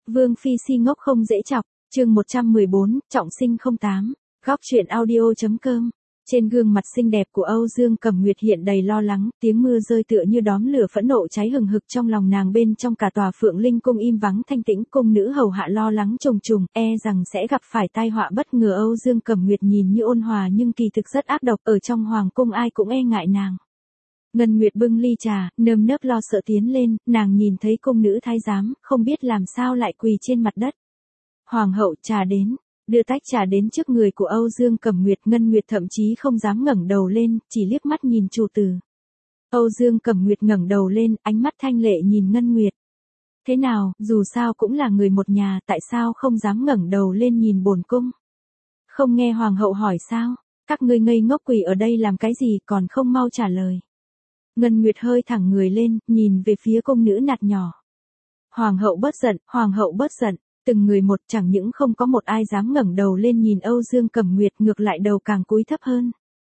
Vương Phi si ngốc không dễ chọc, chương 114, trọng sinh 08, góc truyện audio.com. Trên gương mặt xinh đẹp của Âu Dương Cẩm Nguyệt hiện đầy lo lắng, tiếng mưa rơi tựa như đóm lửa phẫn nộ cháy hừng hực trong lòng nàng. Bên trong cả tòa Phượng Linh cung im vắng thanh tĩnh, cung nữ hầu hạ lo lắng trùng trùng, e rằng sẽ gặp phải tai họa bất ngờ. Âu Dương Cẩm Nguyệt nhìn như ôn hòa nhưng kỳ thực rất ác độc, ở trong hoàng cung ai cũng e ngại nàng. Ngân Nguyệt bưng ly trà, nơm nớp lo sợ tiến lên, nàng nhìn thấy cung nữ thái giám, không biết làm sao lại quỳ trên mặt đất. Hoàng hậu, trà đến. Đưa tách trà đến trước người của Âu Dương Cẩm Nguyệt. Ngân Nguyệt thậm chí không dám ngẩng đầu lên, chỉ liếc mắt nhìn chủ tử. Âu Dương Cẩm Nguyệt ngẩng đầu lên, ánh mắt thanh lệ nhìn Ngân Nguyệt. Thế nào, dù sao cũng là người một nhà, tại sao không dám ngẩng đầu lên nhìn bổn cung? Không nghe hoàng hậu hỏi sao? Các ngươi ngây ngốc quỳ ở đây làm cái gì, còn không mau trả lời. Ngân Nguyệt hơi thẳng người lên, nhìn về phía cung nữ nạt nhỏ. Hoàng hậu bớt giận, hoàng hậu bớt giận. Từng người một, chẳng những không có một ai dám ngẩng đầu lên nhìn Âu Dương Cẩm Nguyệt, ngược lại đầu càng cúi thấp hơn.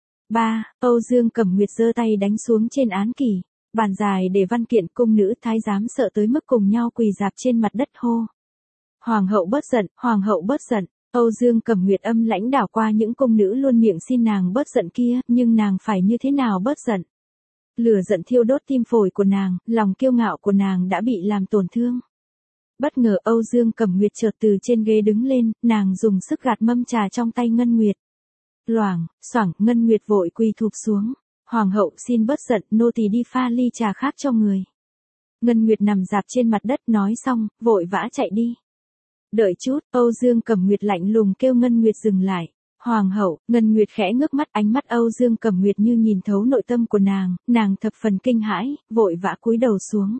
Âu Dương Cẩm Nguyệt giơ tay đánh xuống trên án kỷ, bàn dài để văn kiện. Cung nữ thái giám sợ tới mức cùng nhau quỳ rạp trên mặt đất hô. Hoàng hậu bớt giận, hoàng hậu bớt giận. Âu Dương Cẩm Nguyệt âm lãnh đảo qua những cung nữ luôn miệng xin nàng bớt giận kia, nhưng nàng phải như thế nào bớt giận? Lửa giận thiêu đốt tim phổi của nàng, lòng kiêu ngạo của nàng đã bị làm tổn thương. Bất ngờ Âu Dương Cẩm Nguyệt chợt từ trên ghế đứng lên, nàng dùng sức gạt mâm trà trong tay Ngân Nguyệt. Loảng, xoảng, Ngân Nguyệt vội quỳ thụp xuống. Hoàng hậu xin bớt giận, nô tỳ đi pha ly trà khác cho người. Ngân Nguyệt nằm rạp trên mặt đất nói xong, vội vã chạy đi. Đợi chút, Âu Dương Cẩm Nguyệt lạnh lùng kêu Ngân Nguyệt dừng lại. Hoàng hậu, Ngân Nguyệt khẽ ngước mắt, ánh mắt Âu Dương Cẩm Nguyệt như nhìn thấu nội tâm của nàng thập phần kinh hãi, vội vã cúi đầu xuống.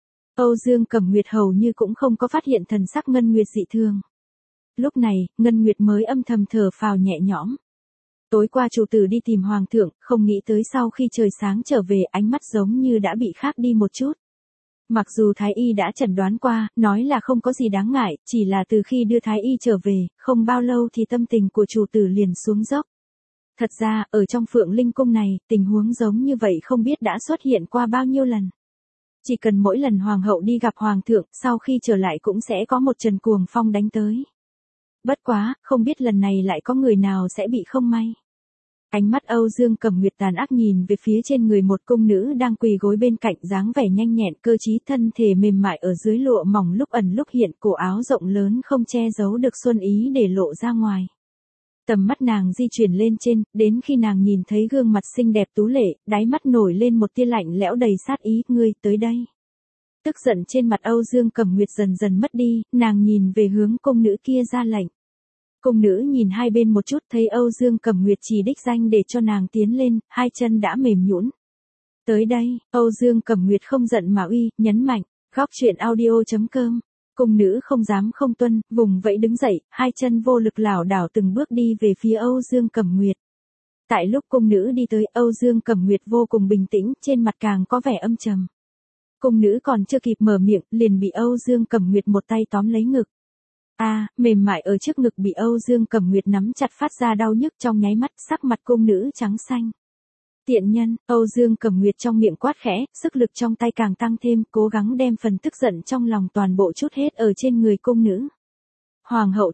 Âu Dương Cẩm Nguyệt hầu như cũng không có phát hiện thần sắc Ngân Nguyệt dị thường. Lúc này, Ngân Nguyệt mới âm thầm thở phào nhẹ nhõm. Tối qua chủ tử đi tìm hoàng thượng, không nghĩ tới sau khi trời sáng trở về ánh mắt giống như đã bị khác đi một chút. Mặc dù Thái Y đã chẩn đoán qua, nói là không có gì đáng ngại, chỉ là từ khi đưa Thái Y trở về, không bao lâu thì tâm tình của chủ tử liền xuống dốc. Thật ra, ở trong Phượng Linh cung này, tình huống giống như vậy không biết đã xuất hiện qua bao nhiêu lần. Chỉ cần mỗi lần hoàng hậu đi gặp hoàng thượng, sau khi trở lại cũng sẽ có một trận cuồng phong đánh tới. Bất quá, không biết lần này lại có người nào sẽ bị không may. Ánh mắt Âu Dương Cẩm Nguyệt tàn ác nhìn về phía trên người một cung nữ đang quỳ gối bên cạnh, dáng vẻ nhanh nhẹn cơ trí, thân thể mềm mại ở dưới lụa mỏng lúc ẩn lúc hiện, cổ áo rộng lớn không che giấu được xuân ý để lộ ra ngoài. Tầm mắt nàng di chuyển lên trên, đến khi nàng nhìn thấy gương mặt xinh đẹp tú lệ, đáy mắt nổi lên một tia lạnh lẽo đầy sát ý. Ngươi tới đây. Tức giận trên mặt Âu Dương Cẩm Nguyệt dần dần mất đi, nàng nhìn về hướng cung nữ kia ra lệnh. Cung nữ nhìn hai bên một chút, thấy Âu Dương Cẩm Nguyệt chỉ đích danh để cho nàng tiến lên, hai chân đã mềm nhũn. Tới đây, Âu Dương Cẩm Nguyệt không giận mà uy, nhấn mạnh, góc truyện audio.com. Cung nữ không dám không tuân, vùng vẫy đứng dậy, hai chân vô lực lảo đảo từng bước đi về phía Âu Dương Cẩm Nguyệt. Tại lúc cung nữ đi tới, Âu Dương Cẩm Nguyệt vô cùng bình tĩnh, trên mặt càng có vẻ âm trầm. Cung nữ còn chưa kịp mở miệng, liền bị Âu Dương Cẩm Nguyệt một tay tóm lấy ngực. Mềm mại ở trước ngực bị Âu Dương Cẩm Nguyệt nắm chặt phát ra đau nhức, trong nháy mắt, sắc mặt cung nữ trắng xanh. Tiện nhân, Âu Dương Cẩm Nguyệt trong miệng quát khẽ, sức lực trong tay càng tăng thêm, cố gắng đem phần tức giận trong lòng toàn bộ chút hết ở trên người cung nữ. Hoàng hậu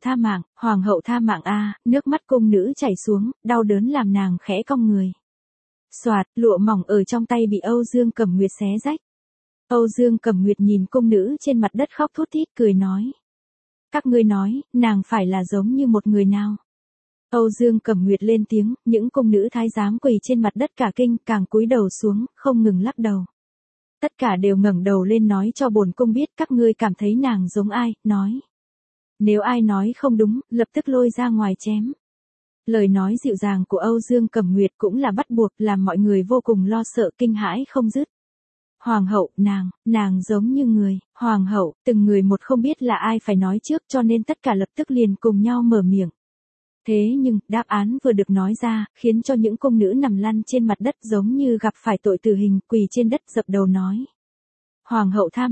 tha mạng nước mắt cung nữ chảy xuống, đau đớn làm nàng khẽ cong người. Soạt, lụa mỏng ở trong tay bị Âu Dương Cẩm Nguyệt xé rách. Âu Dương Cẩm Nguyệt nhìn cung nữ trên mặt đất khóc thút thít, cười nói. Các ngươi nói, nàng phải là giống như một người nào? Âu Dương Cẩm Nguyệt lên tiếng, những cung nữ thái giám quỳ trên mặt đất cả kinh, càng cúi đầu xuống, không ngừng lắc đầu. Tất cả đều ngẩng đầu lên nói cho bổn cung biết các ngươi cảm thấy nàng giống ai, nói. Nếu ai nói không đúng, lập tức lôi ra ngoài chém. Lời nói dịu dàng của Âu Dương Cẩm Nguyệt cũng là bắt buộc, làm mọi người vô cùng lo sợ kinh hãi không dứt. Hoàng hậu, nàng giống như người. Hoàng hậu, từng người một không biết là ai phải nói trước, cho nên tất cả lập tức liền cùng nhau mở miệng. Thế nhưng, đáp án vừa được nói ra, khiến cho những cung nữ nằm lăn trên mặt đất giống như gặp phải tội tử hình, quỳ trên đất dập đầu nói. Hoàng hậu tha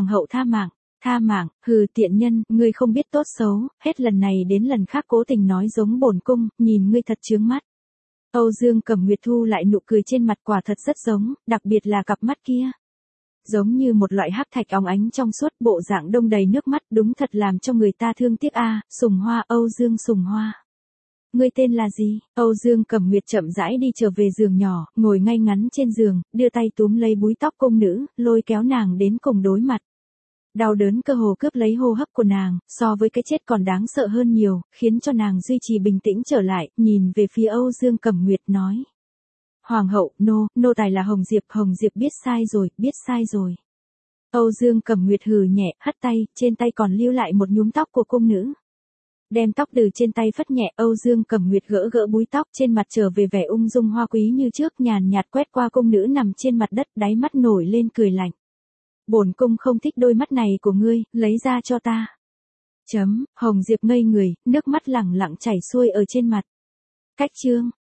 mạng, hừ tiện nhân, ngươi không biết tốt xấu, hết lần này đến lần khác cố tình nói giống bổn cung, nhìn ngươi thật chướng mắt. Âu Dương Cẩm Nguyệt thu lại nụ cười trên mặt, quả thật rất giống, đặc biệt là cặp mắt kia. giống như một loại hắc thạch óng ánh trong suốt, bộ dạng đông đầy nước mắt, đúng thật làm cho người ta thương tiếc a. Sùng Hoa, Âu Dương Sùng Hoa. Ngươi tên là gì? Âu Dương Cẩm Nguyệt chậm rãi đi trở về giường nhỏ, ngồi ngay ngắn trên giường, đưa tay túm lấy búi tóc cung nữ, lôi kéo nàng đến cùng đối mặt. Đau đớn cơ hồ cướp lấy hô hấp của nàng, so với cái chết còn đáng sợ hơn nhiều, khiến cho nàng duy trì bình tĩnh trở lại, nhìn về phía Âu Dương Cẩm Nguyệt nói. Hoàng hậu, nô tài là Hồng Diệp biết sai rồi. Âu Dương Cẩm Nguyệt hừ nhẹ, hất tay, trên tay còn lưu lại một nhúm tóc của cung nữ. Đem tóc từ trên tay phất nhẹ, Âu Dương Cẩm Nguyệt gỡ búi tóc, trên mặt trở về vẻ ung dung hoa quý như trước, nhàn nhạt quét qua cung nữ nằm trên mặt đất, đáy mắt nổi lên cười lạnh. Bổn cung không thích đôi mắt này của ngươi, lấy ra cho ta. Hồng Diệp ngây người, nước mắt lẳng lặng chảy xuôi ở trên mặt. Cách chương